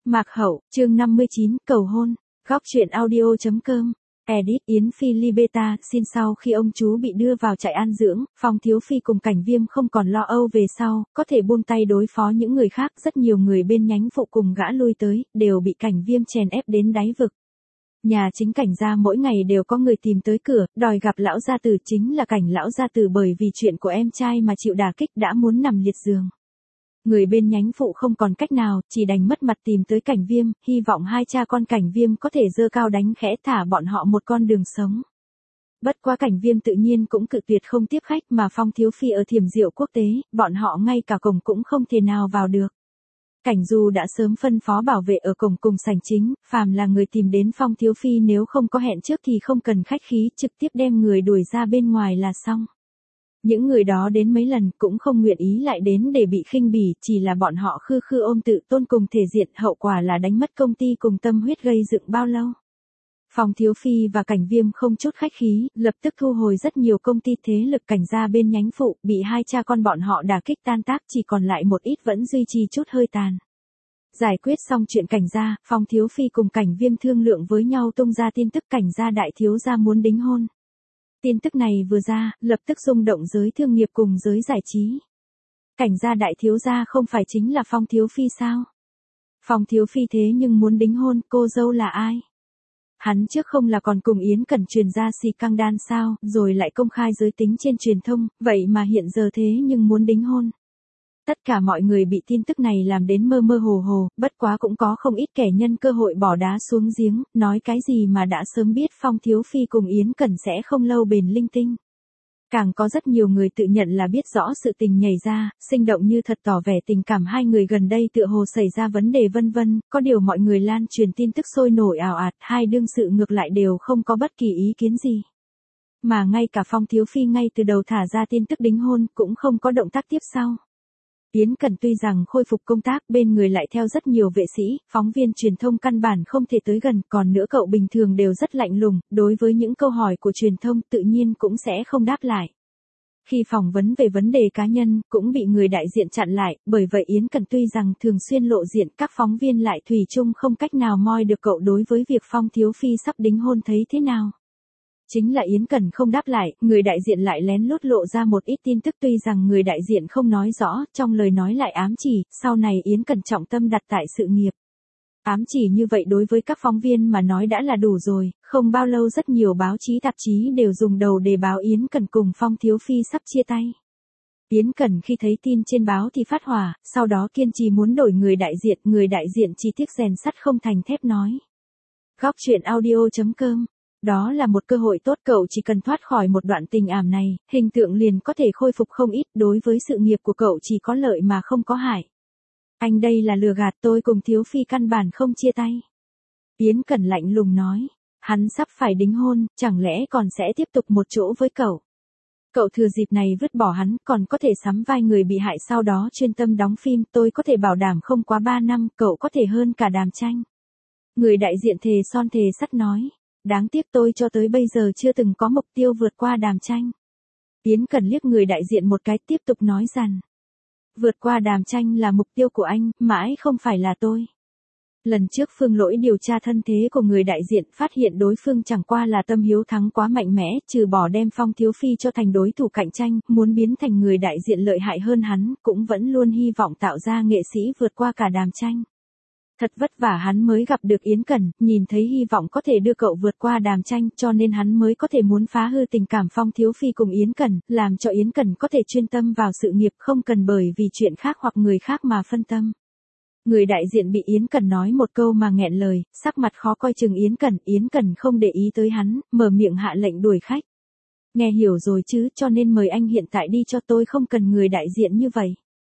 Mạc Hậu, chương 59, cầu hôn. Góc truyện audio.com. Edit Yến Phi Libeta. Xin sau khi ông chú bị đưa vào trại an dưỡng, Phong Thiếu Phi cùng Cảnh Viêm không còn lo âu về sau, có thể buông tay đối phó những người khác. Rất nhiều người bên nhánh phụ cùng gã lui tới, đều bị Cảnh Viêm chèn ép đến đáy vực. Nhà chính Cảnh gia mỗi ngày đều có người tìm tới cửa, đòi gặp lão gia tử, chính là Cảnh lão gia tử bởi vì chuyện của em trai mà chịu đả kích đã muốn nằm liệt giường. Người bên nhánh phụ không còn cách nào, chỉ đành mất mặt tìm tới Cảnh Viêm, hy vọng hai cha con Cảnh Viêm có thể giơ cao đánh khẽ thả bọn họ một con đường sống. Bất quá Cảnh Viêm tự nhiên cũng cự tuyệt không tiếp khách, mà Phong Thiếu Phi ở Thiểm Diệu Quốc tế, bọn họ ngay cả cổng cũng không thể nào vào được. Cảnh Du đã sớm phân phó bảo vệ ở cổng cùng sảnh chính, phàm là người tìm đến Phong Thiếu Phi nếu không có hẹn trước thì không cần khách khí, trực tiếp đem người đuổi ra bên ngoài là xong. Những người đó đến mấy lần cũng không nguyện ý lại đến để bị khinh bỉ, chỉ là bọn họ khư khư ôm tự tôn cùng thể diện, hậu quả là đánh mất công ty cùng tâm huyết gây dựng bao lâu. Phong Thiếu Phi và Cảnh Viêm không chút khách khí, lập tức thu hồi rất nhiều công ty thế lực Cảnh gia bên nhánh phụ, bị hai cha con bọn họ đả kích tan tác, chỉ còn lại một ít vẫn duy trì chút hơi tàn. Giải quyết xong chuyện Cảnh gia, Phong Thiếu Phi cùng Cảnh Viêm thương lượng với nhau tung ra tin tức Cảnh gia đại thiếu gia muốn đính hôn. Tin tức này vừa ra, lập tức rung động giới thương nghiệp cùng giới giải trí. Cảnh gia đại thiếu gia không phải chính là Phong Thiếu Phi sao? Phong Thiếu Phi thế nhưng muốn đính hôn, cô dâu là ai? Hắn trước không là còn cùng Yến Cẩn truyền ra xì căng đan sao, rồi lại công khai giới tính trên truyền thông, vậy mà hiện giờ thế nhưng muốn đính hôn. Tất cả mọi người bị tin tức này làm đến mơ mơ hồ hồ, bất quá cũng có không ít kẻ nhân cơ hội bỏ đá xuống giếng, nói cái gì mà đã sớm biết Phong Thiếu Phi cùng Yến Cẩn sẽ không lâu bền linh tinh. Càng có rất nhiều người tự nhận là biết rõ sự tình nhảy ra, sinh động như thật tỏ vẻ tình cảm hai người gần đây tựa hồ xảy ra vấn đề vân vân, có điều mọi người lan truyền tin tức sôi nổi ào ạt, hai đương sự ngược lại đều không có bất kỳ ý kiến gì. Mà ngay cả Phong Thiếu Phi ngay từ đầu thả ra tin tức đính hôn cũng không có động tác tiếp sau. Yến Cẩn tuy rằng khôi phục công tác, bên người lại theo rất nhiều vệ sĩ, phóng viên truyền thông căn bản không thể tới gần, còn nữa cậu bình thường đều rất lạnh lùng, đối với những câu hỏi của truyền thông tự nhiên cũng sẽ không đáp lại. Khi phỏng vấn về vấn đề cá nhân, cũng bị người đại diện chặn lại, bởi vậy Yến Cẩn tuy rằng thường xuyên lộ diện, các phóng viên lại thủy chung không cách nào moi được cậu đối với việc Phong Thiếu Phi sắp đính hôn thấy thế nào. Chính là Yến Cẩn không đáp lại, người đại diện lại lén lút lộ ra một ít tin tức, tuy rằng người đại diện không nói rõ, trong lời nói lại ám chỉ, sau này Yến Cẩn trọng tâm đặt tại sự nghiệp. Ám chỉ như vậy đối với các phóng viên mà nói đã là đủ rồi, không bao lâu rất nhiều báo chí tạp chí đều dùng đầu đề báo Yến Cẩn cùng Phong Thiếu Phi sắp chia tay. Yến Cẩn khi thấy tin trên báo thì phát hỏa, sau đó kiên trì muốn đổi người đại diện chỉ tiếc rèn sắt không thành thép nói. Góc truyện audio.com. Đó là một cơ hội tốt, cậu chỉ cần thoát khỏi một đoạn tình ảm này, hình tượng liền có thể khôi phục không ít, đối với sự nghiệp của cậu chỉ có lợi mà không có hại. Anh đây là lừa gạt, tôi cùng Thiếu Phi căn bản không chia tay. Yến Cẩn lạnh lùng nói, hắn sắp phải đính hôn, chẳng lẽ còn sẽ tiếp tục một chỗ với cậu. Cậu thừa dịp này vứt bỏ hắn, còn có thể sắm vai người bị hại sau đó chuyên tâm đóng phim, tôi có thể bảo đảm không quá 3 năm, cậu có thể hơn cả Đàm Tranh. Người đại diện thề son thề sắt nói. Đáng tiếc tôi cho tới bây giờ chưa từng có mục tiêu vượt qua Đàm Tranh. Yến Cẩn liếc người đại diện một cái tiếp tục nói rằng. Vượt qua Đàm Tranh là mục tiêu của anh, mãi không phải là tôi. Lần trước Phương Lỗi điều tra thân thế của người đại diện, phát hiện đối phương chẳng qua là tâm hiếu thắng quá mạnh mẽ, trừ bỏ đem Phong Thiếu Phi cho thành đối thủ cạnh tranh, muốn biến thành người đại diện lợi hại hơn hắn, cũng vẫn luôn hy vọng tạo ra nghệ sĩ vượt qua cả Đàm Tranh. Thật vất vả hắn mới gặp được Yến Cẩn, nhìn thấy hy vọng có thể đưa cậu vượt qua Đàm Tranh, cho nên hắn mới có thể muốn phá hư tình cảm Phong Thiếu Phi cùng Yến Cẩn, làm cho Yến Cẩn có thể chuyên tâm vào sự nghiệp, không cần bởi vì chuyện khác hoặc người khác mà phân tâm. Người đại diện bị Yến Cẩn nói một câu mà nghẹn lời, sắc mặt khó coi chừng Yến Cẩn không để ý tới hắn, mở miệng hạ lệnh đuổi khách. Nghe hiểu rồi chứ, cho nên mời anh hiện tại đi cho tôi, không cần người đại diện như vậy.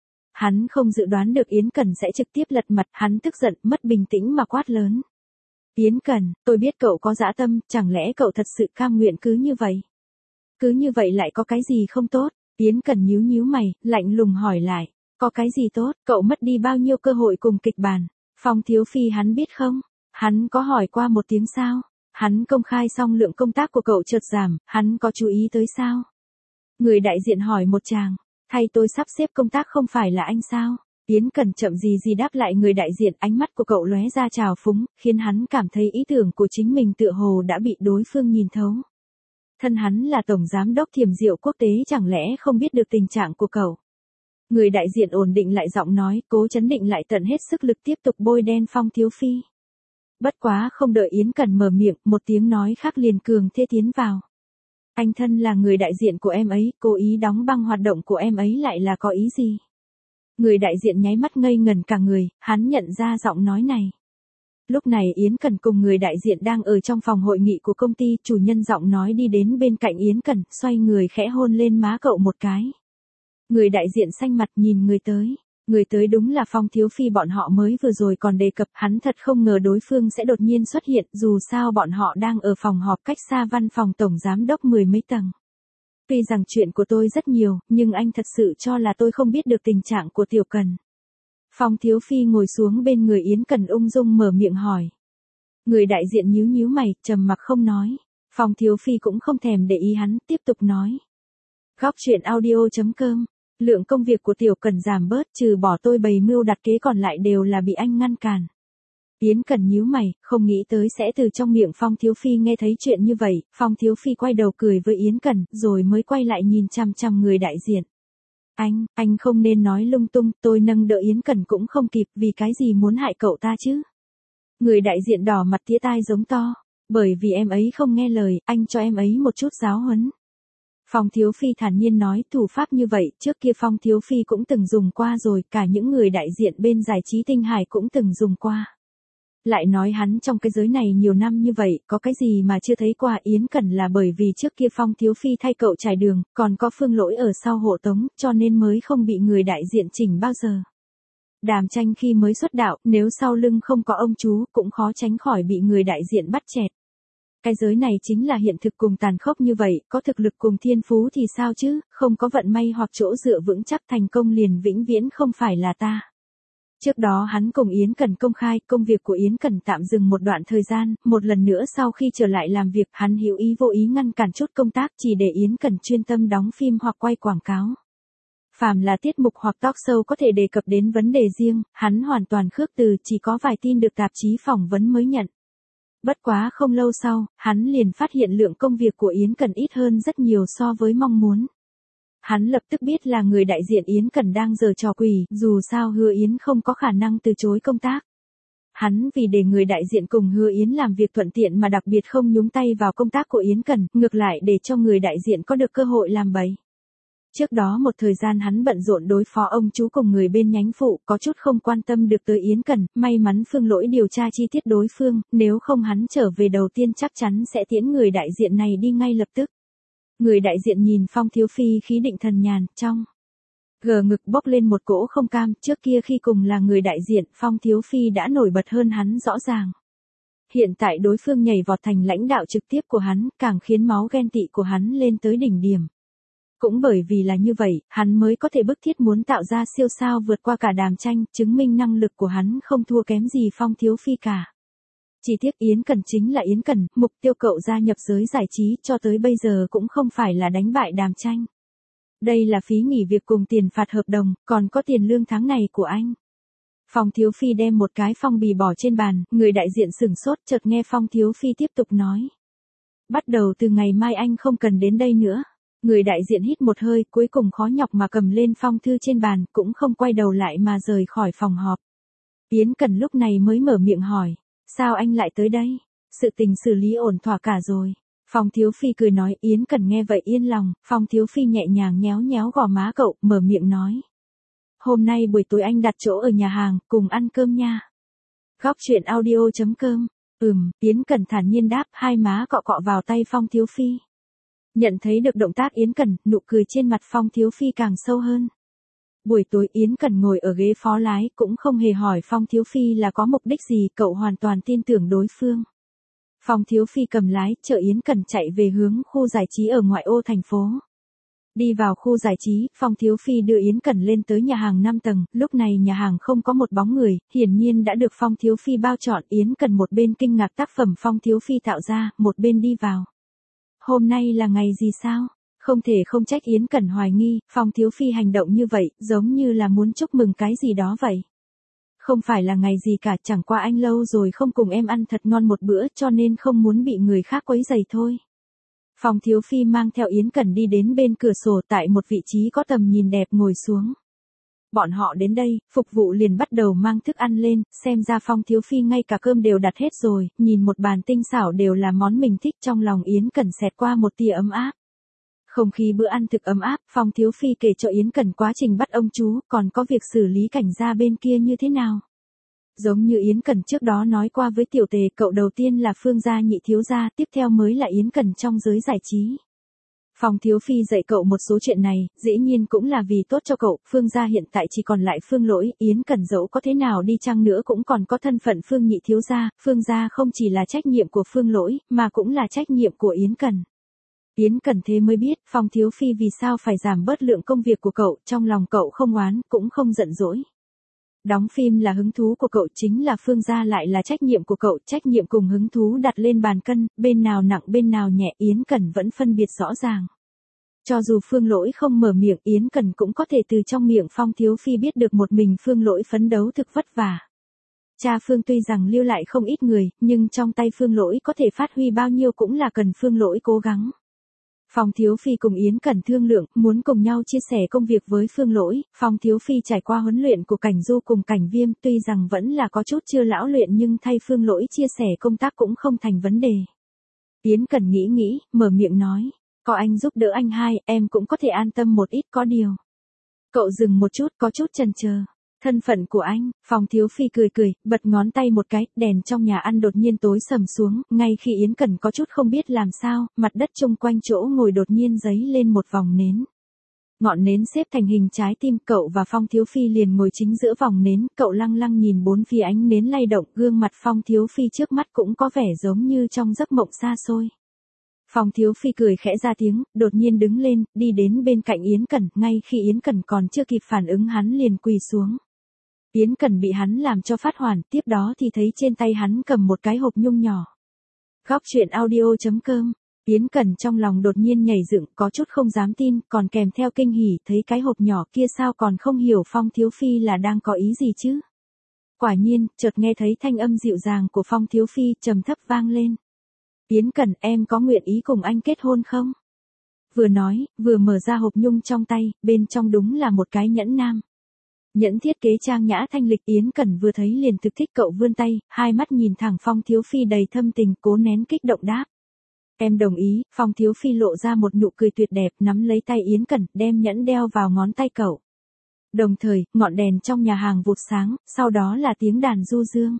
Hắn không dự đoán được Yến Cẩn sẽ trực tiếp lật mặt, hắn tức giận, mất bình tĩnh mà quát lớn. Yến Cẩn, tôi biết cậu có dã tâm, chẳng lẽ cậu thật sự cam nguyện cứ như vậy? Cứ như vậy lại có cái gì không tốt? Yến Cẩn nhíu nhíu mày, lạnh lùng hỏi lại. Có cái gì tốt, cậu mất đi bao nhiêu cơ hội cùng kịch bản? Phong Thiếu Phi hắn biết không? Hắn có hỏi qua một tiếng sao? Hắn công khai xong lượng công tác của cậu chợt giảm, hắn có chú ý tới sao? Người đại diện hỏi một chàng. Thay tôi sắp xếp công tác không phải là anh sao? Yến Cần chậm gì gì đáp lại người đại diện, ánh mắt của cậu lóe ra trào phúng, khiến hắn cảm thấy ý tưởng của chính mình tựa hồ đã bị đối phương nhìn thấu. Thân hắn là tổng giám đốc Thiểm Diệu Quốc tế, chẳng lẽ không biết được tình trạng của cậu? Người đại diện ổn định lại giọng nói, cố chấn định lại tận hết sức lực tiếp tục bôi đen Phong Thiếu Phi. Bất quá không đợi Yến Cần mở miệng, một tiếng nói khác liền cường thế tiến vào. Anh thân là người đại diện của em ấy, cố ý đóng băng hoạt động của em ấy lại là có ý gì? Người đại diện nháy mắt ngây ngần cả người, hắn nhận ra giọng nói này. Lúc này Yến Cần cùng người đại diện đang ở trong phòng hội nghị của công ty, chủ nhân giọng nói đi đến bên cạnh Yến Cần, xoay người khẽ hôn lên má cậu một cái. Người đại diện xanh mặt nhìn người tới. Người tới đúng là Phong Thiếu Phi bọn họ mới vừa rồi còn đề cập, hắn thật không ngờ đối phương sẽ đột nhiên xuất hiện, dù sao bọn họ đang ở phòng họp cách xa văn phòng tổng giám đốc 10 mấy tầng. Tuy rằng chuyện của tôi rất nhiều, nhưng anh thật sự cho là tôi không biết được tình trạng của Tiểu Cần. Phong Thiếu Phi ngồi xuống bên người Yến Cần ung dung mở miệng hỏi. Người đại diện nhíu nhíu mày, trầm mặc không nói. Phong Thiếu Phi cũng không thèm để ý hắn, tiếp tục nói. Góc truyện audio.com. Lượng công việc của Tiểu Cần giảm bớt, trừ bỏ tôi bày mưu đặt kế còn lại đều là bị anh ngăn cản. Yến Cần nhíu mày, không nghĩ tới sẽ từ trong miệng Phong Thiếu Phi nghe thấy chuyện như vậy. Phong Thiếu Phi quay đầu cười với Yến Cần, rồi mới quay lại nhìn chằm chằm người đại diện. Anh không nên nói lung tung, tôi nâng đỡ Yến Cần cũng không kịp, vì cái gì muốn hại cậu ta chứ? Người đại diện đỏ mặt tía tai giống to, bởi vì em ấy không nghe lời, anh cho em ấy một chút giáo huấn. Phong Thiếu Phi thản nhiên nói, thủ pháp như vậy, trước kia Phong Thiếu Phi cũng từng dùng qua rồi, cả những người đại diện bên giải trí Tinh Hải cũng từng dùng qua. Lại nói hắn trong cái giới này nhiều năm như vậy, có cái gì mà chưa thấy qua. Yến Cần là bởi vì trước kia Phong Thiếu Phi thay cậu trải đường, còn có Phương Lỗi ở sau hộ tống, cho nên mới không bị người đại diện chỉnh bao giờ. Đàm Tranh khi mới xuất đạo, nếu sau lưng không có ông chú, cũng khó tránh khỏi bị người đại diện bắt chẹt. Cái giới này chính là hiện thực cùng tàn khốc như vậy, có thực lực cùng thiên phú thì sao chứ, không có vận may hoặc chỗ dựa vững chắc, thành công liền vĩnh viễn không phải là ta. Trước đó hắn cùng Yến Cần công khai, công việc của Yến Cần tạm dừng một đoạn thời gian, một lần nữa sau khi trở lại làm việc, hắn hữu ý vô ý ngăn cản chút công tác chỉ để Yến Cần chuyên tâm đóng phim hoặc quay quảng cáo. Phàm là tiết mục hoặc talk show có thể đề cập đến vấn đề riêng, hắn hoàn toàn khước từ, chỉ có vài tin được tạp chí phỏng vấn mới nhận. Bất quá không lâu sau, hắn liền phát hiện lượng công việc của Yến Cần ít hơn rất nhiều so với mong muốn. Hắn lập tức biết là người đại diện Yến Cần đang giở trò quỷ, dù sao Hứa Yến không có khả năng từ chối công tác. Hắn vì để người đại diện cùng Hứa Yến làm việc thuận tiện mà đặc biệt không nhúng tay vào công tác của Yến Cần, ngược lại để cho người đại diện có được cơ hội làm bậy. Trước đó một thời gian hắn bận rộn đối phó ông chú cùng người bên nhánh phụ, có chút không quan tâm được tới Yến Cần, may mắn Phương Lỗi điều tra chi tiết đối phương, nếu không hắn trở về đầu tiên chắc chắn sẽ tiễn người đại diện này đi ngay lập tức. Người đại diện nhìn Phong Thiếu Phi khí định thần nhàn, trong gờ ngực bốc lên một cỗ không cam, trước kia khi cùng là người đại diện, Phong Thiếu Phi đã nổi bật hơn hắn rõ ràng. Hiện tại đối phương nhảy vọt thành lãnh đạo trực tiếp của hắn, càng khiến máu ghen tị của hắn lên tới đỉnh điểm. Cũng bởi vì là như vậy, hắn mới có thể bức thiết muốn tạo ra siêu sao vượt qua cả Đàm Tranh, chứng minh năng lực của hắn không thua kém gì Phong Thiếu Phi cả. Chỉ tiếc Yến Cần chính là Yến Cần, mục tiêu cậu gia nhập giới giải trí cho tới bây giờ cũng không phải là đánh bại Đàm Tranh. Đây là phí nghỉ việc cùng tiền phạt hợp đồng, còn có tiền lương tháng này của anh. Phong Thiếu Phi đem một cái phong bì bỏ trên bàn, người đại diện sửng sốt, chợt nghe Phong Thiếu Phi tiếp tục nói. Bắt đầu từ ngày mai anh không cần đến đây nữa. Người đại diện hít một hơi, cuối cùng khó nhọc mà cầm lên phong thư trên bàn, cũng không quay đầu lại mà rời khỏi phòng họp. Yến Cần lúc này mới mở miệng hỏi, sao anh lại tới đây? Sự tình xử lý ổn thỏa cả rồi. Phong Thiếu Phi cười nói. Yến Cần nghe vậy yên lòng, Phong Thiếu Phi nhẹ nhàng nhéo nhéo gò má cậu, mở miệng nói. Hôm nay buổi tối anh đặt chỗ ở nhà hàng, cùng ăn cơm nha. Góc truyện audio.com. Yến Cần thản nhiên đáp, hai má cọ cọ vào tay Phong Thiếu Phi. Nhận thấy được động tác Yến Cần, nụ cười trên mặt Phong Thiếu Phi càng sâu hơn. Buổi tối Yến Cần ngồi ở ghế phó lái, cũng không hề hỏi Phong Thiếu Phi là có mục đích gì, cậu hoàn toàn tin tưởng đối phương. Phong Thiếu Phi cầm lái, chở Yến Cần chạy về hướng khu giải trí ở ngoại ô thành phố. Đi vào khu giải trí, Phong Thiếu Phi đưa Yến Cần lên tới nhà hàng 5 tầng, lúc này nhà hàng không có một bóng người, hiển nhiên đã được Phong Thiếu Phi bao trọn. Yến Cần một bên kinh ngạc tác phẩm Phong Thiếu Phi tạo ra, một bên đi vào. Hôm nay là ngày gì sao? Không thể không trách Yến Cẩn hoài nghi, Phong Thiếu Phi hành động như vậy, giống như là muốn chúc mừng cái gì đó vậy. Không phải là ngày gì cả, chẳng qua anh lâu rồi không cùng em ăn thật ngon một bữa cho nên không muốn bị người khác quấy rầy thôi. Phong Thiếu Phi mang theo Yến Cẩn đi đến bên cửa sổ tại một vị trí có tầm nhìn đẹp ngồi xuống. Bọn họ đến đây, phục vụ liền bắt đầu mang thức ăn lên, xem ra Phong Thiếu Phi ngay cả cơm đều đặt hết rồi, nhìn một bàn tinh xảo đều là món mình thích, trong lòng Yến Cẩn xẹt qua một tia ấm áp. Không khí bữa ăn thực ấm áp, Phong Thiếu Phi kể cho Yến Cẩn quá trình bắt ông chú, còn có việc xử lý Cảnh gia bên kia như thế nào. Giống như Yến Cẩn trước đó nói qua với Tiểu Tề, cậu đầu tiên là Phương gia nhị thiếu gia, tiếp theo mới là Yến Cẩn trong giới giải trí. Phong Thiếu Phi dạy cậu một số chuyện này, dĩ nhiên cũng là vì tốt cho cậu, Phương gia hiện tại chỉ còn lại Phương Lỗi, Yến Cẩn dẫu có thế nào đi chăng nữa cũng còn có thân phận Phương nhị thiếu gia, Phương gia không chỉ là trách nhiệm của Phương Lỗi, mà cũng là trách nhiệm của Yến Cẩn. Yến Cẩn thế mới biết, Phong Thiếu Phi vì sao phải giảm bớt lượng công việc của cậu, trong lòng cậu không oán, cũng không giận dỗi. Đóng phim là hứng thú của cậu, chính là Phương gia lại là trách nhiệm của cậu, trách nhiệm cùng hứng thú đặt lên bàn cân, bên nào nặng bên nào nhẹ, Yến Cẩn vẫn phân biệt rõ ràng. Cho dù Phương Lỗi không mở miệng, Yến Cẩn cũng có thể từ trong miệng Phong Thiếu Phi biết được một mình Phương Lỗi phấn đấu thực vất vả. Cha Phương tuy rằng lưu lại không ít người, nhưng trong tay Phương Lỗi có thể phát huy bao nhiêu cũng là cần Phương Lỗi cố gắng. Phong Thiếu Phi cùng Yến Cẩn thương lượng, muốn cùng nhau chia sẻ công việc với Phương Lỗi. Phong Thiếu Phi trải qua huấn luyện của Cảnh Du cùng Cảnh Viêm, tuy rằng vẫn là có chút chưa lão luyện nhưng thay Phương Lỗi chia sẻ công tác cũng không thành vấn đề. Yến Cẩn nghĩ, mở miệng nói, có anh giúp đỡ anh hai, em cũng có thể an tâm một ít, có điều. Cậu dừng một chút, có chút chần chờ. Thân phận của anh, Phong Thiếu Phi cười, bật ngón tay một cái, đèn trong nhà ăn đột nhiên tối sầm xuống, ngay khi Yến Cẩn có chút không biết làm sao, mặt đất chung quanh chỗ ngồi đột nhiên giấy lên một vòng nến. Ngọn nến xếp thành hình trái tim, cậu và Phong Thiếu Phi liền ngồi chính giữa vòng nến, cậu lăng lăng nhìn bốn phía ánh nến lay động, gương mặt Phong Thiếu Phi trước mắt cũng có vẻ giống như trong giấc mộng xa xôi. Phong Thiếu Phi cười khẽ ra tiếng, đột nhiên đứng lên, đi đến bên cạnh Yến Cẩn, ngay khi Yến Cẩn còn chưa kịp phản ứng hắn liền quỳ xuống. Yến Cẩn bị hắn làm cho phát hoảng, tiếp đó thì thấy trên tay hắn cầm một cái hộp nhung nhỏ. Góc truyện audio.com. Yến Cẩn trong lòng đột nhiên nhảy dựng, có chút không dám tin, còn kèm theo kinh hỉ, thấy cái hộp nhỏ kia sao còn không hiểu Phong Thiếu Phi là đang có ý gì chứ. Quả nhiên, chợt nghe thấy thanh âm dịu dàng của Phong Thiếu Phi trầm thấp vang lên. Yến Cẩn, em có nguyện ý cùng anh kết hôn không? Vừa nói, vừa mở ra hộp nhung trong tay, bên trong đúng là một cái nhẫn nam. Nhẫn thiết kế trang nhã thanh lịch, Yến Cẩn vừa thấy liền thực thích, cậu vươn tay, hai mắt nhìn thẳng Phong Thiếu Phi đầy thâm tình, cố nén kích động đáp. Em đồng ý. Phong Thiếu Phi lộ ra một nụ cười tuyệt đẹp, nắm lấy tay Yến Cẩn, đem nhẫn đeo vào ngón tay cậu. Đồng thời, ngọn đèn trong nhà hàng vụt sáng, sau đó là tiếng đàn du dương.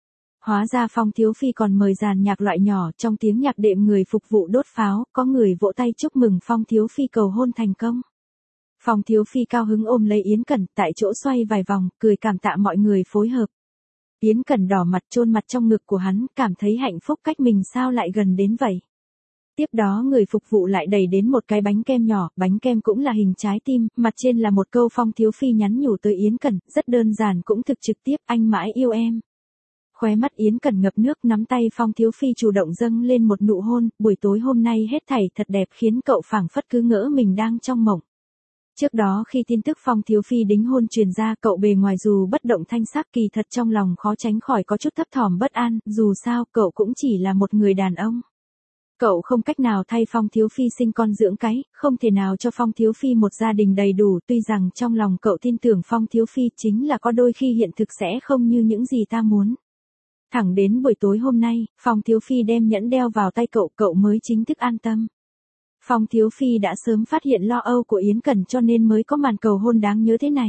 Hóa ra Phong Thiếu Phi còn mời dàn nhạc loại nhỏ, trong tiếng nhạc đệm người phục vụ đốt pháo, có người vỗ tay chúc mừng Phong Thiếu Phi cầu hôn thành công. Phong Thiếu Phi cao hứng ôm lấy Yến Cẩn, tại chỗ xoay vài vòng, cười cảm tạ mọi người phối hợp. Yến Cẩn đỏ mặt chôn mặt trong ngực của hắn, cảm thấy hạnh phúc, cách mình sao lại gần đến vậy. Tiếp đó người phục vụ lại đẩy đến một cái bánh kem nhỏ, bánh kem cũng là hình trái tim, mặt trên là một câu Phong Thiếu Phi nhắn nhủ tới Yến Cẩn, rất đơn giản cũng thực trực tiếp, anh mãi yêu em. Khóe mắt Yến Cẩn ngập nước, nắm tay Phong Thiếu Phi chủ động dâng lên một nụ hôn, buổi tối hôm nay hết thảy thật đẹp khiến cậu phảng phất cứ ngỡ mình đang trong mộng. Trước đó khi tin tức Phong Thiếu Phi đính hôn truyền ra, cậu bề ngoài dù bất động thanh sắc, kỳ thật trong lòng khó tránh khỏi có chút thấp thỏm bất an, dù sao cậu cũng chỉ là một người đàn ông. Cậu không cách nào thay Phong Thiếu Phi sinh con dưỡng cái, không thể nào cho Phong Thiếu Phi một gia đình đầy đủ, tuy rằng trong lòng cậu tin tưởng Phong Thiếu Phi chính là có đôi khi hiện thực sẽ không như những gì ta muốn. Thẳng đến buổi tối hôm nay, Phong Thiếu Phi đem nhẫn đeo vào tay cậu, cậu mới chính thức an tâm. Phong Thiếu Phi đã sớm phát hiện lo âu của Yến Cẩn cho nên mới có màn cầu hôn đáng nhớ thế này.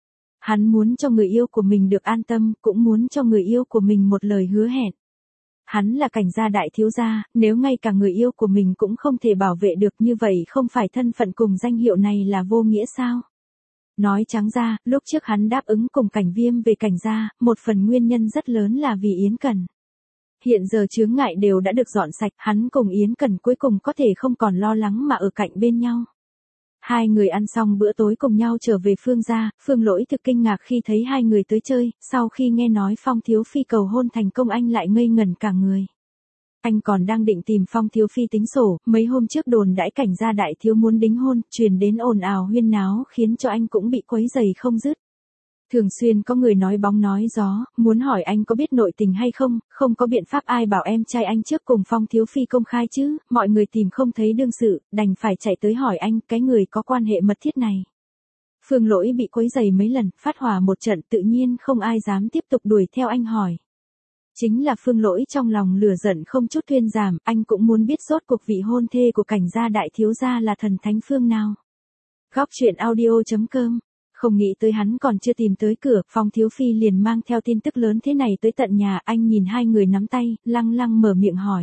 Hắn muốn cho người yêu của mình được an tâm, cũng muốn cho người yêu của mình một lời hứa hẹn. Hắn là Cảnh gia đại thiếu gia, nếu ngay cả người yêu của mình cũng không thể bảo vệ được, như vậy không phải thân phận cùng danh hiệu này là vô nghĩa sao? Nói trắng ra, lúc trước hắn đáp ứng cùng Cảnh Viêm về Cảnh gia, một phần nguyên nhân rất lớn là vì Yến Cẩn. Hiện giờ chướng ngại đều đã được dọn sạch, hắn cùng Yến Cẩn cuối cùng có thể không còn lo lắng mà ở cạnh bên nhau. Hai người ăn xong bữa tối cùng nhau trở về Phương gia, Phương Lỗi thực kinh ngạc khi thấy hai người tới chơi, sau khi nghe nói Phong Thiếu Phi cầu hôn thành công anh lại ngây ngẩn cả người. Anh còn đang định tìm Phong Thiếu Phi tính sổ, mấy hôm trước đồn đãi cảnh gia đại thiếu muốn đính hôn, truyền đến ồn ào huyên náo khiến cho anh cũng bị quấy rầy không dứt. Thường xuyên có người nói bóng nói gió, muốn hỏi anh có biết nội tình hay không, không có biện pháp ai bảo em trai anh trước cùng Phong Thiếu Phi công khai chứ, mọi người tìm không thấy đương sự, đành phải chạy tới hỏi anh, cái người có quan hệ mật thiết này. Phương Lỗi bị quấy rầy mấy lần, phát hỏa một trận tự nhiên không ai dám tiếp tục đuổi theo anh hỏi. Chính là Phương Lỗi trong lòng lửa giận không chút thuyên giảm, anh cũng muốn biết rốt cuộc vị hôn thê của cảnh gia đại thiếu gia là thần thánh phương nào. Góc truyện audio.com. Không nghĩ tới hắn còn chưa tìm tới cửa, Phong Thiếu Phi liền mang theo tin tức lớn thế này tới tận nhà, anh nhìn hai người nắm tay, lăng lăng mở miệng hỏi.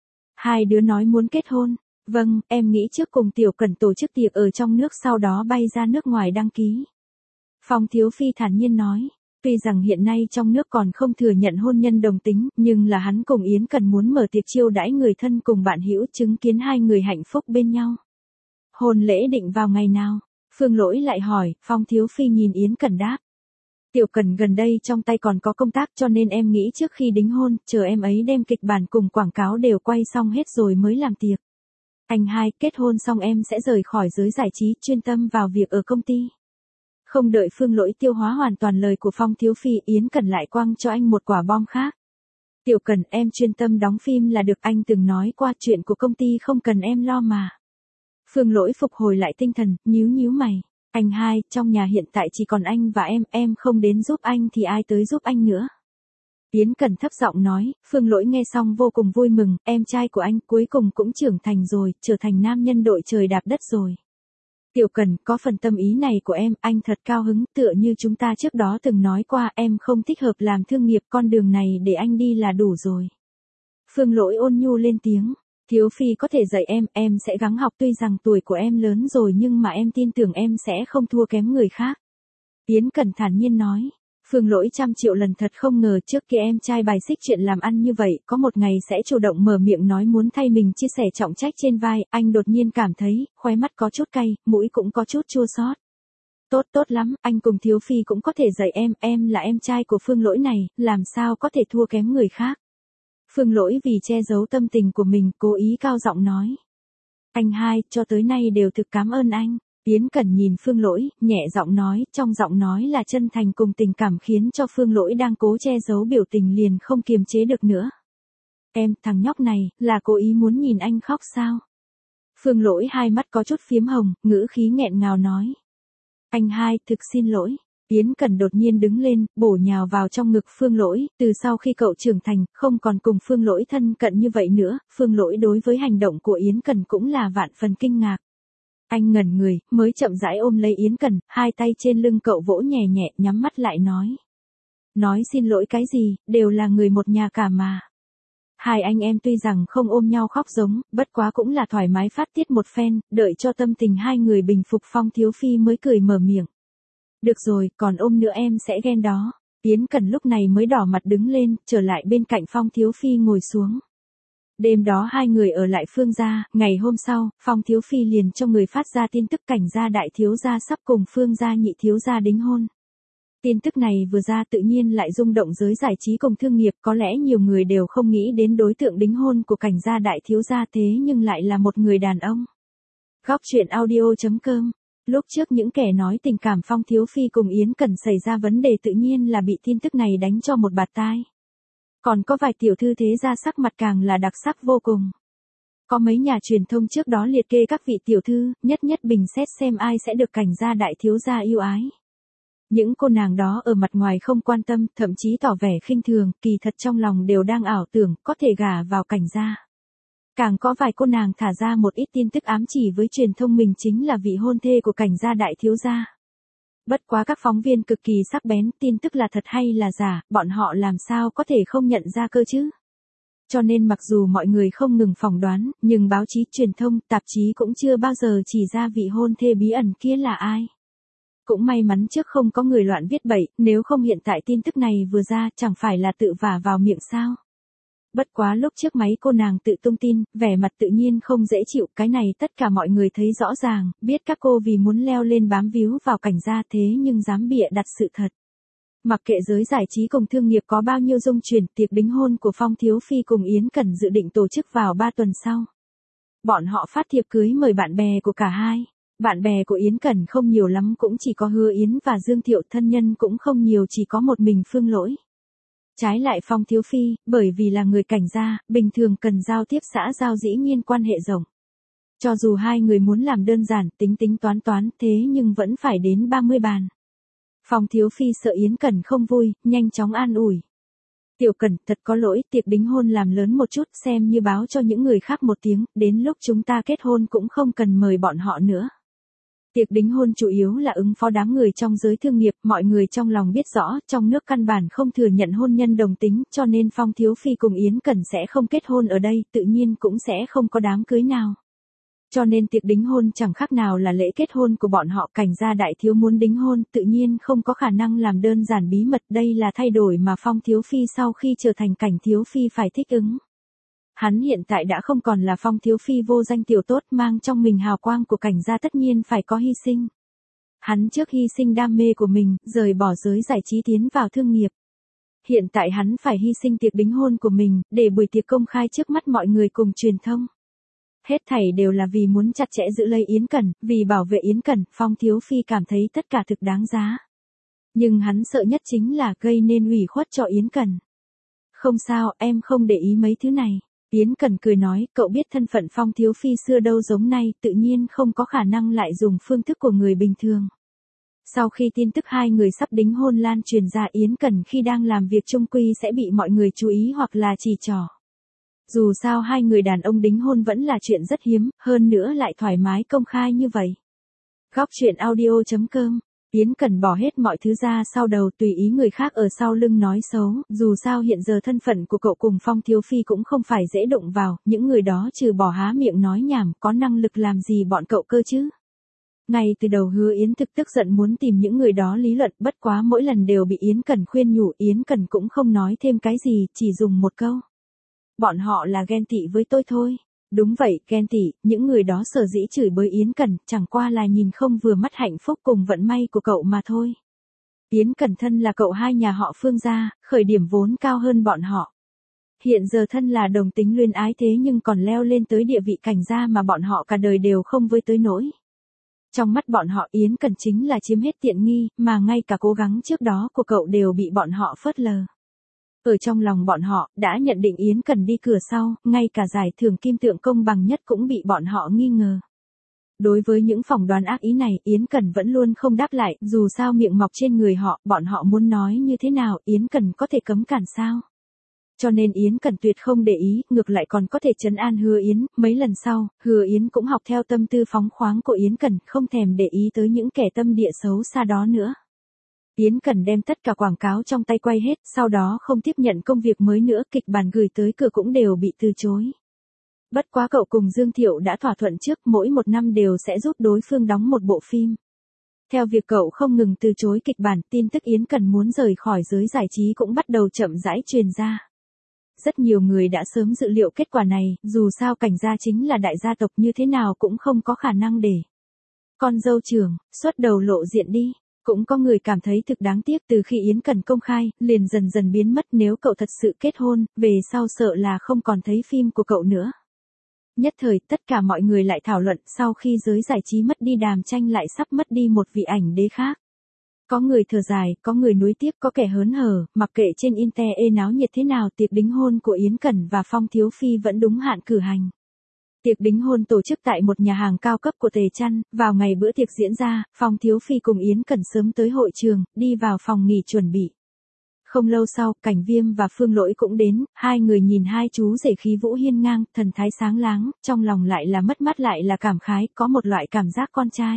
Hai đứa nói muốn kết hôn. Vâng, em nghĩ trước cùng Tiểu Cẩn tổ chức tiệc ở trong nước sau đó bay ra nước ngoài đăng ký. Phong Thiếu Phi thản nhiên nói. Tuy rằng hiện nay trong nước còn không thừa nhận hôn nhân đồng tính, nhưng là hắn cùng Yến Cần muốn mở tiệc chiêu đãi người thân cùng bạn hữu chứng kiến hai người hạnh phúc bên nhau. Hôn lễ định vào ngày nào? Phương Lỗi lại hỏi, Phong Thiếu Phi nhìn Yến Cần đáp. Tiểu Cần gần đây trong tay còn có công tác cho nên em nghĩ trước khi đính hôn, chờ em ấy đem kịch bản cùng quảng cáo đều quay xong hết rồi mới làm tiệc. Anh hai, kết hôn xong em sẽ rời khỏi giới giải trí, chuyên tâm vào việc ở công ty. Không đợi Phương Lỗi tiêu hóa hoàn toàn lời của Phong Thiếu Phi, Yến Cần lại quăng cho anh một quả bom khác. Tiểu Cần, em chuyên tâm đóng phim là được, anh từng nói qua chuyện của công ty không cần em lo mà. Phương Lỗi phục hồi lại tinh thần, nhíu mày. Anh hai, trong nhà hiện tại chỉ còn anh và em không đến giúp anh thì ai tới giúp anh nữa. Yến Cần thấp giọng nói, Phương Lỗi nghe xong vô cùng vui mừng, em trai của anh cuối cùng cũng trưởng thành rồi, trở thành nam nhân đội trời đạp đất rồi. Tiểu Cần, có phần tâm ý này của em, anh thật cao hứng, tựa như chúng ta trước đó từng nói qua, em không thích hợp làm thương nghiệp, con đường này để anh đi là đủ rồi. Phương Lỗi ôn nhu lên tiếng, Thiếu Phi có thể dạy em sẽ gắng học, tuy rằng tuổi của em lớn rồi nhưng mà em tin tưởng em sẽ không thua kém người khác. Yến Cần thản nhiên nói. Phương Lỗi 100 triệu lần thật không ngờ trước kia em trai bài xích chuyện làm ăn như vậy, có một ngày sẽ chủ động mở miệng nói muốn thay mình chia sẻ trọng trách trên vai, anh đột nhiên cảm thấy, khóe mắt có chút cay, mũi cũng có chút chua xót. Tốt lắm, anh cùng Thiếu Phi cũng có thể dạy em là em trai của Phương Lỗi này, làm sao có thể thua kém người khác. Phương Lỗi vì che giấu tâm tình của mình, cố ý cao giọng nói. Anh hai, cho tới nay đều thực cảm ơn anh. Yến Cần nhìn Phương Lỗi, nhẹ giọng nói, trong giọng nói là chân thành cùng tình cảm khiến cho Phương Lỗi đang cố che giấu biểu tình liền không kiềm chế được nữa. Em, thằng nhóc này, là cố ý muốn nhìn anh khóc sao? Phương Lỗi hai mắt có chút phiếm hồng, ngữ khí nghẹn ngào nói. Anh hai, thực xin lỗi. Yến Cần đột nhiên đứng lên, bổ nhào vào trong ngực Phương Lỗi, từ sau khi cậu trưởng thành, không còn cùng Phương Lỗi thân cận như vậy nữa, Phương Lỗi đối với hành động của Yến Cần cũng là vạn phần kinh ngạc. Anh ngẩn người, mới chậm rãi ôm lấy Yến Cần, hai tay trên lưng cậu vỗ nhẹ nhẹ, nhắm mắt lại nói. Nói xin lỗi cái gì, đều là người một nhà cả mà. Hai anh em tuy rằng không ôm nhau khóc giống, bất quá cũng là thoải mái phát tiết một phen, đợi cho tâm tình hai người bình phục, Phong Thiếu Phi mới cười mở miệng. Được rồi, còn ôm nữa em sẽ ghen đó. Yến Cần lúc này mới đỏ mặt đứng lên, trở lại bên cạnh Phong Thiếu Phi ngồi xuống. Đêm đó hai người ở lại Phương gia, ngày hôm sau, Phong Thiếu Phi liền cho người phát ra tin tức cảnh gia đại thiếu gia sắp cùng Phương gia nhị thiếu gia đính hôn. Tin tức này vừa ra tự nhiên lại rung động giới giải trí cùng thương nghiệp, có lẽ nhiều người đều không nghĩ đến đối tượng đính hôn của cảnh gia đại thiếu gia thế nhưng lại là một người đàn ông. Góc truyện audio.com. Lúc trước những kẻ nói tình cảm Phong Thiếu Phi cùng Yến Cần xảy ra vấn đề tự nhiên là bị tin tức này đánh cho một bạt tai. Còn có vài tiểu thư thế gia sắc mặt càng là đặc sắc vô cùng. Có mấy nhà truyền thông trước đó liệt kê các vị tiểu thư, nhất bình xét xem ai sẽ được cảnh gia đại thiếu gia yêu ái. Những cô nàng đó ở mặt ngoài không quan tâm, thậm chí tỏ vẻ khinh thường, kỳ thật trong lòng đều đang ảo tưởng có thể gả vào cảnh gia. Càng có vài cô nàng thả ra một ít tin tức ám chỉ với truyền thông mình chính là vị hôn thê của cảnh gia đại thiếu gia. Bất quá các phóng viên cực kỳ sắc bén, tin tức là thật hay là giả, bọn họ làm sao có thể không nhận ra cơ chứ. Cho nên mặc dù mọi người không ngừng phỏng đoán, nhưng báo chí, truyền thông, tạp chí cũng chưa bao giờ chỉ ra vị hôn thê bí ẩn kia là ai. Cũng may mắn trước không có người loạn viết bậy, nếu không hiện tại tin tức này vừa ra chẳng phải là tự vả vào miệng sao. Bất quá lúc trước mấy cô nàng tự tung tin, vẻ mặt tự nhiên không dễ chịu, cái này tất cả mọi người thấy rõ ràng, biết các cô vì muốn leo lên bám víu vào cảnh gia thế nhưng dám bịa đặt sự thật. Mặc kệ giới giải trí cùng thương nghiệp có bao nhiêu dung chuyển, tiệc đính hôn của Phong Thiếu Phi cùng Yến Cẩn dự định tổ chức vào 3 tuần sau. Bọn họ phát thiệp cưới mời bạn bè của cả hai. Bạn bè của Yến Cẩn không nhiều lắm, cũng chỉ có Hứa Yến và Dương Thiệu, thân nhân cũng không nhiều, chỉ có một mình Phương Lỗi. Trái lại Phong Thiếu Phi, bởi vì là người cảnh gia, bình thường cần giao tiếp xã giao dĩ nhiên quan hệ rộng. Cho dù hai người muốn làm đơn giản, tính tính toán toán, thế nhưng vẫn phải đến 30 bàn. Phong Thiếu Phi sợ Yến Cẩn không vui, nhanh chóng an ủi. Tiểu Cẩn, thật có lỗi, tiệc đính hôn làm lớn một chút, xem như báo cho những người khác một tiếng, đến lúc chúng ta kết hôn cũng không cần mời bọn họ nữa. Tiệc đính hôn chủ yếu là ứng phó đám người trong giới thương nghiệp, mọi người trong lòng biết rõ, trong nước căn bản không thừa nhận hôn nhân đồng tính, cho nên Phong Thiếu Phi cùng Yến Cẩn sẽ không kết hôn ở đây, tự nhiên cũng sẽ không có đám cưới nào. Cho nên tiệc đính hôn chẳng khác nào là lễ kết hôn của bọn họ. Cảnh gia đại thiếu muốn đính hôn, tự nhiên không có khả năng làm đơn giản bí mật, đây là thay đổi mà Phong Thiếu Phi sau khi trở thành Cảnh Thiếu Phi phải thích ứng. Hắn hiện tại đã không còn là Phong Thiếu Phi vô danh tiểu tốt, mang trong mình hào quang của Cảnh gia, tất nhiên phải có hy sinh. Hắn trước hy sinh đam mê của mình, rời bỏ giới giải trí tiến vào thương nghiệp. Hiện tại hắn phải hy sinh tiệc đính hôn của mình, để buổi tiệc công khai trước mắt mọi người cùng truyền thông. Hết thảy đều là vì muốn chặt chẽ giữ lấy Yến Cẩn, vì bảo vệ Yến Cẩn, Phong Thiếu Phi cảm thấy tất cả thực đáng giá. Nhưng hắn sợ nhất chính là gây nên ủy khuất cho Yến Cẩn. Không sao, em không để ý mấy thứ này. Yến Cẩn cười nói, cậu biết thân phận Phong Thiếu Phi xưa đâu giống nay, tự nhiên không có khả năng lại dùng phương thức của người bình thường. Sau khi tin tức hai người sắp đính hôn lan truyền ra, Yến Cẩn khi đang làm việc chung quy sẽ bị mọi người chú ý hoặc là chỉ trỏ. Dù sao hai người đàn ông đính hôn vẫn là chuyện rất hiếm, hơn nữa lại thoải mái công khai như vậy. Góc truyện audio.com. Yến Cẩn bỏ hết mọi thứ ra sau đầu, tùy ý người khác ở sau lưng nói xấu, dù sao hiện giờ thân phận của cậu cùng Phong Thiếu Phi cũng không phải dễ đụng vào, những người đó trừ bỏ há miệng nói nhảm, có năng lực làm gì bọn cậu cơ chứ. Ngay từ đầu Hứa Yến thực tức giận muốn tìm những người đó lý luận, bất quá mỗi lần đều bị Yến Cẩn khuyên nhủ, Yến Cẩn cũng không nói thêm cái gì, chỉ dùng một câu. Bọn họ là ghen tị với tôi thôi. Đúng vậy, ghen tị, những người đó sở dĩ chửi bới Yến Cẩn, chẳng qua là nhìn không vừa mắt hạnh phúc cùng vận may của cậu mà thôi. Yến Cẩn thân là cậu hai nhà họ Phương gia, khởi điểm vốn cao hơn bọn họ. Hiện giờ thân là đồng tính luyến ái, thế nhưng còn leo lên tới địa vị Cảnh gia mà bọn họ cả đời đều không với tới nỗi. Trong mắt bọn họ Yến Cẩn chính là chiếm hết tiện nghi, mà ngay cả cố gắng trước đó của cậu đều bị bọn họ phớt lờ. Ở trong lòng bọn họ, đã nhận định Yến Cẩn đi cửa sau, ngay cả giải thưởng kim tượng công bằng nhất cũng bị bọn họ nghi ngờ. Đối với những phỏng đoán ác ý này, Yến Cẩn vẫn luôn không đáp lại, dù sao miệng mọc trên người họ, bọn họ muốn nói như thế nào, Yến Cẩn có thể cấm cản sao? Cho nên Yến Cẩn tuyệt không để ý, ngược lại còn có thể trấn an Hứa Yến, mấy lần sau, Hứa Yến cũng học theo tâm tư phóng khoáng của Yến Cẩn, không thèm để ý tới những kẻ tâm địa xấu xa đó nữa. Yến Cẩn đem tất cả quảng cáo trong tay quay hết, sau đó không tiếp nhận công việc mới nữa, kịch bản gửi tới cửa cũng đều bị từ chối. Bất quá cậu cùng Dương Thiệu đã thỏa thuận trước, mỗi một năm đều sẽ giúp đối phương đóng một bộ phim. Theo việc cậu không ngừng từ chối kịch bản, tin tức Yến Cẩn muốn rời khỏi giới giải trí cũng bắt đầu chậm rãi truyền ra. Rất nhiều người đã sớm dự liệu kết quả này, dù sao Cảnh gia chính là đại gia tộc, như thế nào cũng không có khả năng để con dâu trưởng xuất đầu lộ diện đi. Cũng có người cảm thấy thực đáng tiếc, từ khi Yến Cẩn công khai, liền dần dần biến mất, nếu cậu thật sự kết hôn, về sau sợ là không còn thấy phim của cậu nữa. Nhất thời, tất cả mọi người lại thảo luận, sau khi giới giải trí mất đi Đàm Tranh lại sắp mất đi một vị ảnh đế khác. Có người thở dài, có người nuối tiếc, có kẻ hớn hở, mặc kệ trên internet náo nhiệt thế nào, tiệc đính hôn của Yến Cẩn và Phong Thiếu Phi vẫn đúng hạn cử hành. Tiệc đính hôn tổ chức tại một nhà hàng cao cấp của Tề Chăn, vào ngày bữa tiệc diễn ra, Phong Thiếu Phi cùng Yến Cẩn sớm tới hội trường, đi vào phòng nghỉ chuẩn bị. Không lâu sau, Cảnh Viêm và Phương Lỗi cũng đến, hai người nhìn hai chú rể khí vũ hiên ngang, thần thái sáng láng, trong lòng lại là mất mát lại là cảm khái, có một loại cảm giác con trai.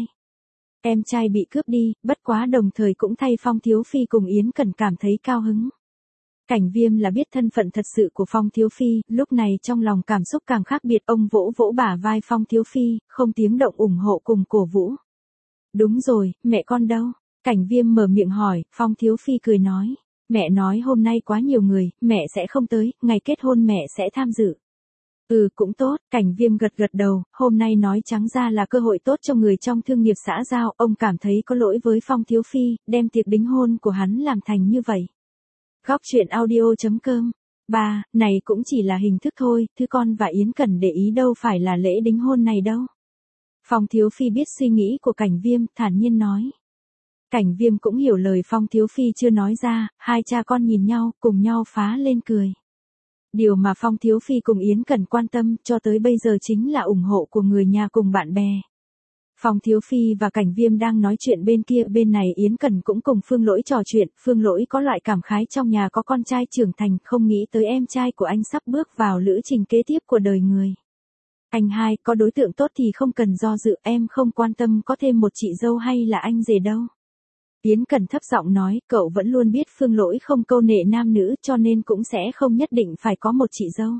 Em trai bị cướp đi, bất quá đồng thời cũng thay Phong Thiếu Phi cùng Yến Cẩn cảm thấy cao hứng. Cảnh Viêm là biết thân phận thật sự của Phong Thiếu Phi, lúc này trong lòng cảm xúc càng khác biệt, ông vỗ vỗ bả vai Phong Thiếu Phi, không tiếng động ủng hộ cùng cổ vũ. Đúng rồi, mẹ con đâu? Cảnh Viêm mở miệng hỏi, Phong Thiếu Phi cười nói. Mẹ nói hôm nay quá nhiều người, mẹ sẽ không tới, ngày kết hôn mẹ sẽ tham dự. Cũng tốt, Cảnh Viêm gật gật đầu, hôm nay nói trắng ra là cơ hội tốt cho người trong thương nghiệp xã giao, ông cảm thấy có lỗi với Phong Thiếu Phi, đem tiệc đính hôn của hắn làm thành như vậy. Góc truyện audio.com 3. Này cũng chỉ là hình thức thôi, thứ con và Yến Cẩn để ý đâu phải là lễ đính hôn này đâu. Phong Thiếu Phi biết suy nghĩ của Cảnh Viêm, thản nhiên nói. Cảnh Viêm cũng hiểu lời Phong Thiếu Phi chưa nói ra, hai cha con nhìn nhau, cùng nhau phá lên cười. Điều mà Phong Thiếu Phi cùng Yến Cẩn quan tâm cho tới bây giờ chính là ủng hộ của người nhà cùng bạn bè. Phong Thiếu Phi và Cảnh Viêm đang nói chuyện bên kia, bên này Yến Cẩn cũng cùng Phương Lỗi trò chuyện, Phương Lỗi có loại cảm khái trong nhà có con trai trưởng thành, không nghĩ tới em trai của anh sắp bước vào lữ trình kế tiếp của đời người. Anh hai, có đối tượng tốt thì không cần do dự, em không quan tâm có thêm một chị dâu hay là anh rể đâu. Yến Cẩn thấp giọng nói, cậu vẫn luôn biết Phương Lỗi không câu nệ nam nữ cho nên cũng sẽ không nhất định phải có một chị dâu.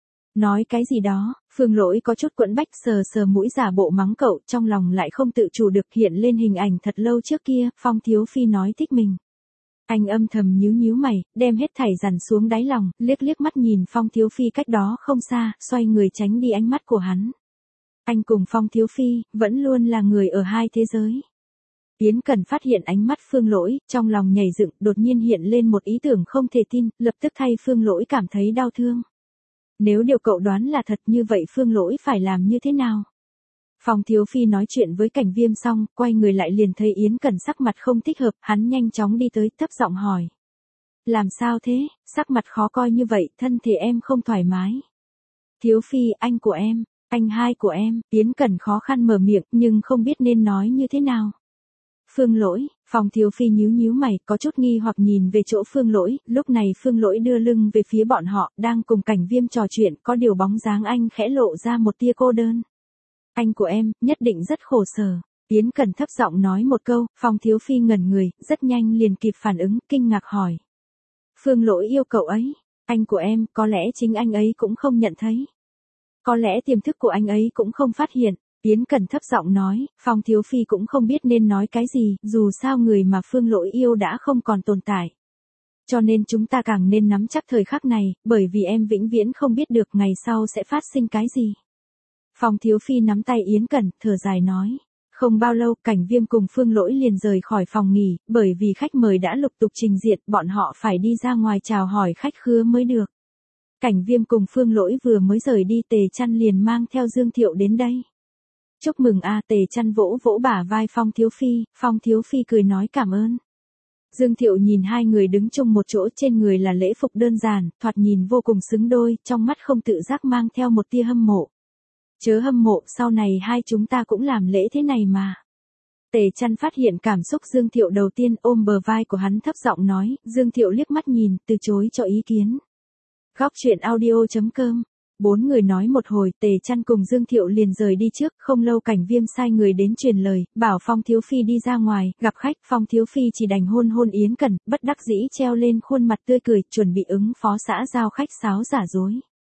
Nói cái gì đó, Phương Lỗi có chút quẫn bách, sờ sờ mũi giả bộ mắng cậu, trong lòng lại không tự chủ được hiện lên hình ảnh thật lâu trước kia, Phong Thiếu Phi nói thích mình. Anh âm thầm nhíu nhíu mày, đem hết thảy dằn xuống đáy lòng, liếc liếc mắt nhìn Phong Thiếu Phi cách đó không xa, xoay người tránh đi ánh mắt của hắn. Anh cùng Phong Thiếu Phi, vẫn luôn là người ở hai thế giới. Yến Cẩn phát hiện ánh mắt Phương Lỗi, trong lòng nhảy dựng, đột nhiên hiện lên một ý tưởng không thể tin, lập tức thay Phương Lỗi cảm thấy đau thương. Nếu điều cậu đoán là thật như vậy Phương Lỗi phải làm như thế nào? Phong Thiếu Phi nói chuyện với Cảnh Viêm xong, quay người lại liền thấy Yến Cẩn sắc mặt không thích hợp, hắn nhanh chóng đi tới, thấp giọng hỏi. Làm sao thế, sắc mặt khó coi như vậy, thân thể em không thoải mái. Thiếu Phi, anh của em, anh hai của em, Yến Cẩn khó khăn mở miệng, nhưng không biết nên nói như thế nào. Phương Lỗi, Phong Thiếu Phi nhíu nhíu mày, có chút nghi hoặc nhìn về chỗ Phương Lỗi, lúc này Phương Lỗi đưa lưng về phía bọn họ, đang cùng Cảnh Viêm trò chuyện, có điều bóng dáng anh khẽ lộ ra một tia cô đơn. Anh của em, nhất định rất khổ sở. Yến Cẩn thấp giọng nói một câu, Phong Thiếu Phi ngẩn người, rất nhanh liền kịp phản ứng, kinh ngạc hỏi. Phương Lỗi yêu cậu ấy, anh của em, có lẽ chính anh ấy cũng không nhận thấy. Có lẽ tiềm thức của anh ấy cũng không phát hiện. Yến Cẩn thấp giọng nói, Phong Thiếu Phi cũng không biết nên nói cái gì, dù sao người mà Phương Lỗi yêu đã không còn tồn tại. Cho nên chúng ta càng nên nắm chắc thời khắc này, bởi vì em vĩnh viễn không biết được ngày sau sẽ phát sinh cái gì. Phong Thiếu Phi nắm tay Yến Cẩn, thở dài nói. Không bao lâu, Cảnh Viêm cùng Phương Lỗi liền rời khỏi phòng nghỉ, bởi vì khách mời đã lục tục trình diện, bọn họ phải đi ra ngoài chào hỏi khách khứa mới được. Cảnh Viêm cùng Phương Lỗi vừa mới rời đi, Tề Chăn liền mang theo Dương Thiệu đến đây. Chúc mừng a, Tề Chăn vỗ vỗ bả vai Phong Thiếu Phi cười nói cảm ơn. Dương Thiệu nhìn hai người đứng chung một chỗ, trên người là lễ phục đơn giản, thoạt nhìn vô cùng xứng đôi, trong mắt không tự giác mang theo một tia hâm mộ. Chớ hâm mộ, sau này hai chúng ta cũng làm lễ thế này mà. Tề Chăn phát hiện cảm xúc Dương Thiệu đầu tiên, ôm bờ vai của hắn thấp giọng nói, Dương Thiệu liếc mắt nhìn, từ chối cho ý kiến. Góc truyện audio.com 4 người nói một hồi, Tề Chăn cùng Dương Thiệu liền rời đi trước, không lâu Cảnh Viêm sai người đến truyền lời, bảo Phong Thiếu Phi đi ra ngoài, gặp khách, Phong Thiếu Phi chỉ đành hôn hôn Yến Cẩn, bất đắc dĩ treo lên khuôn mặt tươi cười, chuẩn bị ứng phó xã giao khách sáo giả dối.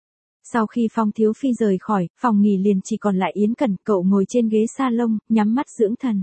Sau khi Phong Thiếu Phi rời khỏi, phòng nghỉ liền chỉ còn lại Yến Cẩn, cậu ngồi trên ghế salon, nhắm mắt dưỡng thần.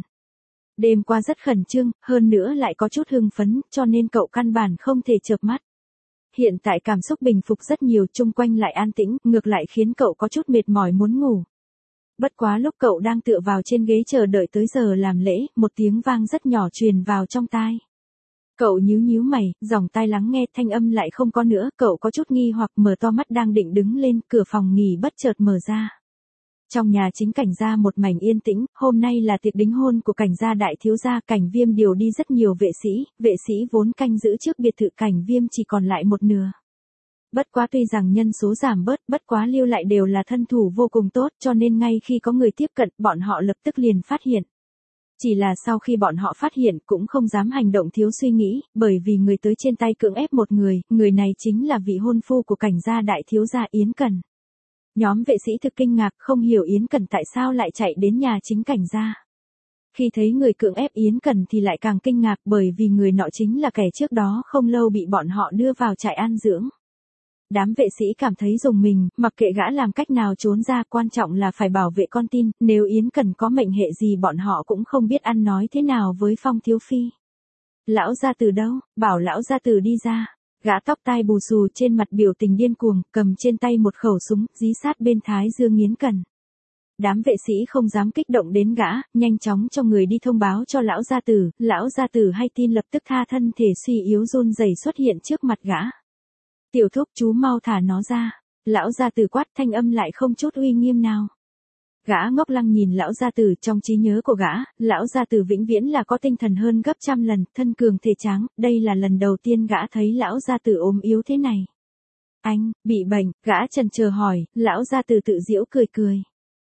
Đêm qua rất khẩn trương, hơn nữa lại có chút hưng phấn, cho nên cậu căn bản không thể chợp mắt. Hiện tại cảm xúc bình phục rất nhiều, chung quanh lại an tĩnh, ngược lại khiến cậu có chút mệt mỏi muốn ngủ. Bất quá lúc cậu đang tựa vào trên ghế chờ đợi tới giờ làm lễ, một tiếng vang rất nhỏ truyền vào trong tai. Cậu nhíu nhíu mày, dòng tai lắng nghe, thanh âm lại không có nữa, cậu có chút nghi hoặc mở to mắt đang định đứng lên, cửa phòng nghỉ bất chợt mở ra. Trong nhà chính Cảnh gia một mảnh yên tĩnh, hôm nay là tiệc đính hôn của Cảnh gia đại thiếu gia, Cảnh Viêm điều đi rất nhiều vệ sĩ vốn canh giữ trước biệt thự Cảnh Viêm chỉ còn lại một nửa. Bất quá tuy rằng nhân số giảm bớt, bất quá lưu lại đều là thân thủ vô cùng tốt, cho nên ngay khi có người tiếp cận, bọn họ lập tức liền phát hiện. Chỉ là sau khi bọn họ phát hiện cũng không dám hành động thiếu suy nghĩ, bởi vì người tới trên tay cưỡng ép một người này chính là vị hôn phu của Cảnh gia đại thiếu gia Yến Cẩn. Nhóm vệ sĩ thực kinh ngạc, không hiểu Yến Cẩn tại sao lại chạy đến nhà chính Cảnh gia. Khi thấy người cưỡng ép Yến Cẩn thì lại càng kinh ngạc, bởi vì người nọ chính là kẻ trước đó không lâu bị bọn họ đưa vào trại an dưỡng. Đám vệ sĩ cảm thấy rùng mình, mặc kệ gã làm cách nào trốn ra, quan trọng là phải bảo vệ con tin, nếu Yến Cẩn có mệnh hệ gì bọn họ cũng không biết ăn nói thế nào với Phong Thiếu Phi. Lão gia tử đâu, bảo lão gia tử đi ra. Gã tóc tai bù xù trên mặt biểu tình điên cuồng, cầm trên tay một khẩu súng, dí sát bên thái dương Yến Cần. Đám vệ sĩ không dám kích động đến gã, nhanh chóng cho người đi thông báo cho lão gia tử hay tin lập tức tha thân thể suy yếu run rẩy xuất hiện trước mặt gã. Tiểu thúc chú mau thả nó ra, lão gia tử quát thanh âm lại không chút uy nghiêm nào. Gã ngốc lăng nhìn lão gia tử, trong trí nhớ của gã, lão gia tử vĩnh viễn là có tinh thần hơn gấp trăm lần, thân cường thể tráng, đây là lần đầu tiên gã thấy lão gia tử ốm yếu thế này. Anh, bị bệnh, gã chần chờ hỏi, lão gia tử tự giễu cười cười.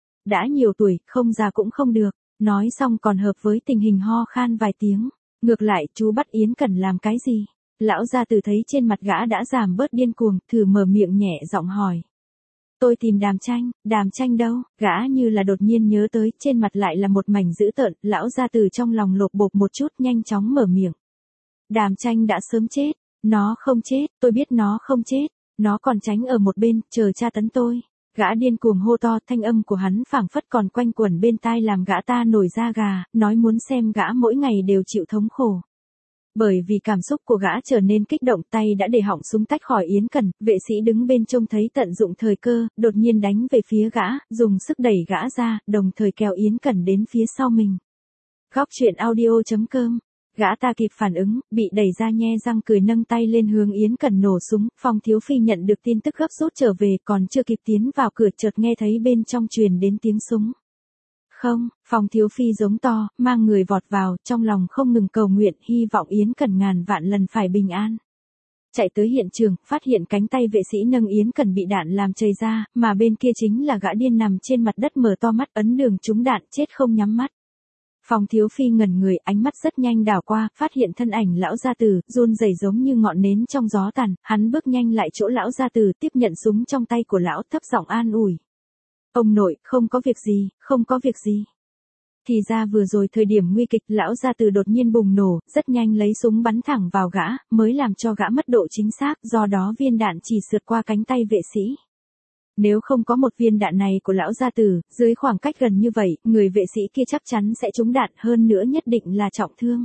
Đã nhiều tuổi, không già cũng không được, nói xong còn hợp với tình hình ho khan vài tiếng. Ngược lại, chú bắt Yến Cần làm cái gì? Lão gia tử thấy trên mặt gã đã giảm bớt điên cuồng, thử mở miệng nhẹ giọng hỏi. Tôi tìm Đàm Tranh đâu? Gã như là đột nhiên nhớ tới, trên mặt lại là một mảnh dữ tợn, lão gia tử trong lòng lột bột một chút nhanh chóng mở miệng. Đàm Tranh đã sớm chết, nó không chết, tôi biết nó không chết, nó còn tránh ở một bên, chờ tra tấn tôi. Gã điên cuồng hô to, thanh âm của hắn phảng phất còn quanh quẩn bên tai làm gã ta nổi da gà, nói muốn xem gã mỗi ngày đều chịu thống khổ. Bởi vì cảm xúc của gã trở nên kích động, tay đã để họng súng tách khỏi Yến Cần, vệ sĩ đứng bên trông thấy tận dụng thời cơ, đột nhiên đánh về phía gã, dùng sức đẩy gã ra, đồng thời kéo Yến Cần đến phía sau mình. Góc truyện audio.com. Gã ta kịp phản ứng, bị đẩy ra nhe răng cười nâng tay lên hướng Yến Cần nổ súng, Phong Thiếu Phi nhận được tin tức gấp rút trở về, còn chưa kịp tiến vào cửa chợt nghe thấy bên trong truyền đến tiếng súng. Không, Phong Thiếu Phi giống to, mang người vọt vào, trong lòng không ngừng cầu nguyện, hy vọng Yến Cần ngàn vạn lần phải bình an. Chạy tới hiện trường, phát hiện cánh tay vệ sĩ nâng Yến Cần bị đạn làm chảy ra, mà bên kia chính là gã điên nằm trên mặt đất mở to mắt ấn đường trúng đạn, chết không nhắm mắt. Phong Thiếu Phi ngẩn người, ánh mắt rất nhanh đảo qua, phát hiện thân ảnh lão gia tử, run rẩy giống như ngọn nến trong gió tàn, hắn bước nhanh lại chỗ lão gia tử, tiếp nhận súng trong tay của lão, thấp giọng an ủi. Ông nội, không có việc gì, không có việc gì. Thì ra vừa rồi thời điểm nguy kịch, lão gia tử đột nhiên bùng nổ, rất nhanh lấy súng bắn thẳng vào gã, mới làm cho gã mất độ chính xác, do đó viên đạn chỉ sượt qua cánh tay vệ sĩ. Nếu không có một viên đạn này của lão gia tử, dưới khoảng cách gần như vậy, người vệ sĩ kia chắc chắn sẽ trúng đạn, hơn nữa nhất định là trọng thương.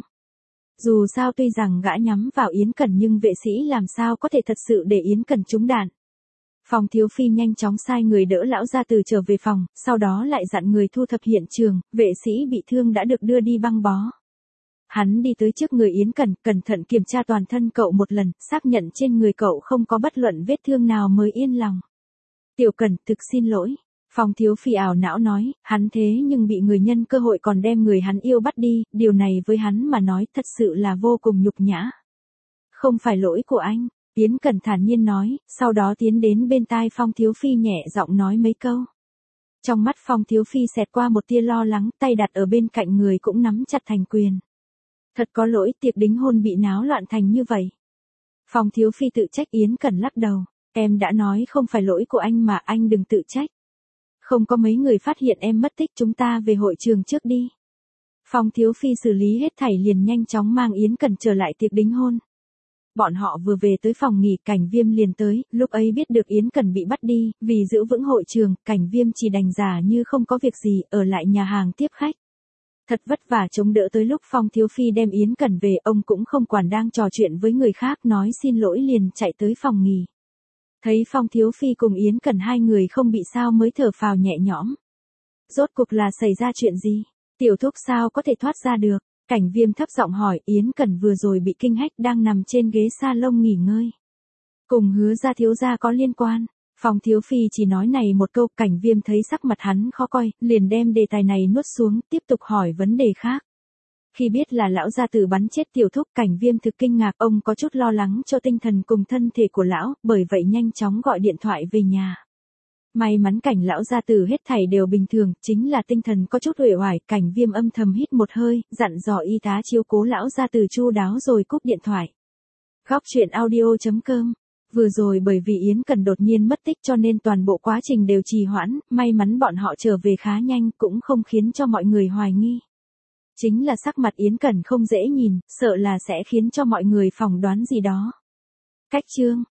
Dù sao tuy rằng gã nhắm vào Yến Cần nhưng vệ sĩ làm sao có thể thật sự để Yến Cần trúng đạn. Phong Thiếu Phi nhanh chóng sai người đỡ lão gia tử trở về phòng, sau đó lại dặn người thu thập hiện trường, vệ sĩ bị thương đã được đưa đi băng bó. Hắn đi tới trước người Yến Cần, cẩn thận kiểm tra toàn thân cậu một lần, xác nhận trên người cậu không có bất luận vết thương nào mới yên lòng. Tiểu Cần, thực xin lỗi. Phong Thiếu Phi ảo não nói, hắn thế nhưng bị người nhân cơ hội còn đem người hắn yêu bắt đi, điều này với hắn mà nói thật sự là vô cùng nhục nhã. Không phải lỗi của anh, Yến Cần thản nhiên nói, sau đó tiến đến bên tai Phong Thiếu Phi nhẹ giọng nói mấy câu. Trong mắt Phong Thiếu Phi xẹt qua một tia lo lắng, tay đặt ở bên cạnh người cũng nắm chặt thành quyền. Thật có lỗi, tiệc đính hôn bị náo loạn thành như vậy. Phong Thiếu Phi tự trách. Yến Cần lắc đầu. Em đã nói không phải lỗi của anh mà, anh đừng tự trách. Không có mấy người phát hiện em mất tích, chúng ta về hội trường trước đi. Phong Thiếu Phi xử lý hết thảy liền nhanh chóng mang Yến Cần trở lại tiệc đính hôn. Bọn họ vừa về tới phòng nghỉ, Cảnh Viêm liền tới, lúc ấy biết được Yến Cần bị bắt đi, vì giữ vững hội trường, Cảnh Viêm chỉ đành giả như không có việc gì, ở lại nhà hàng tiếp khách. Thật vất vả chống đỡ tới lúc Phong Thiếu Phi đem Yến Cần về, ông cũng không quản đang trò chuyện với người khác, nói xin lỗi liền chạy tới phòng nghỉ. Thấy Phong Thiếu Phi cùng Yến Cần hai người không bị sao mới thở phào nhẹ nhõm. Rốt cuộc là xảy ra chuyện gì? Tiểu thúc sao có thể thoát ra được? Cảnh Viêm thấp giọng hỏi. Yến Cần vừa rồi bị kinh hách đang nằm trên ghế salon nghỉ ngơi. Cùng Hứa gia thiếu gia có liên quan. Phong Thiếu Phi chỉ nói này một câu, Cảnh Viêm thấy sắc mặt hắn khó coi, liền đem đề tài này nuốt xuống, tiếp tục hỏi vấn đề khác. Khi biết là lão gia tử bắn chết tiểu thúc, Cảnh Viêm thực kinh ngạc, ông có chút lo lắng cho tinh thần cùng thân thể của lão, bởi vậy nhanh chóng gọi điện thoại về nhà. May mắn Cảnh lão gia tử hết thảy đều bình thường, chính là tinh thần có chút uể oải, Cảnh Viêm âm thầm hít một hơi, dặn dò y tá chiếu cố lão gia tử chu đáo rồi cúp điện thoại. Góc truyện audio.com. Vừa rồi bởi vì Yến Cần đột nhiên mất tích cho nên toàn bộ quá trình đều trì hoãn, may mắn bọn họ trở về khá nhanh, cũng không khiến cho mọi người hoài nghi. Chính là sắc mặt Yến Cần không dễ nhìn, sợ là sẽ khiến cho mọi người phỏng đoán gì đó. Cách chương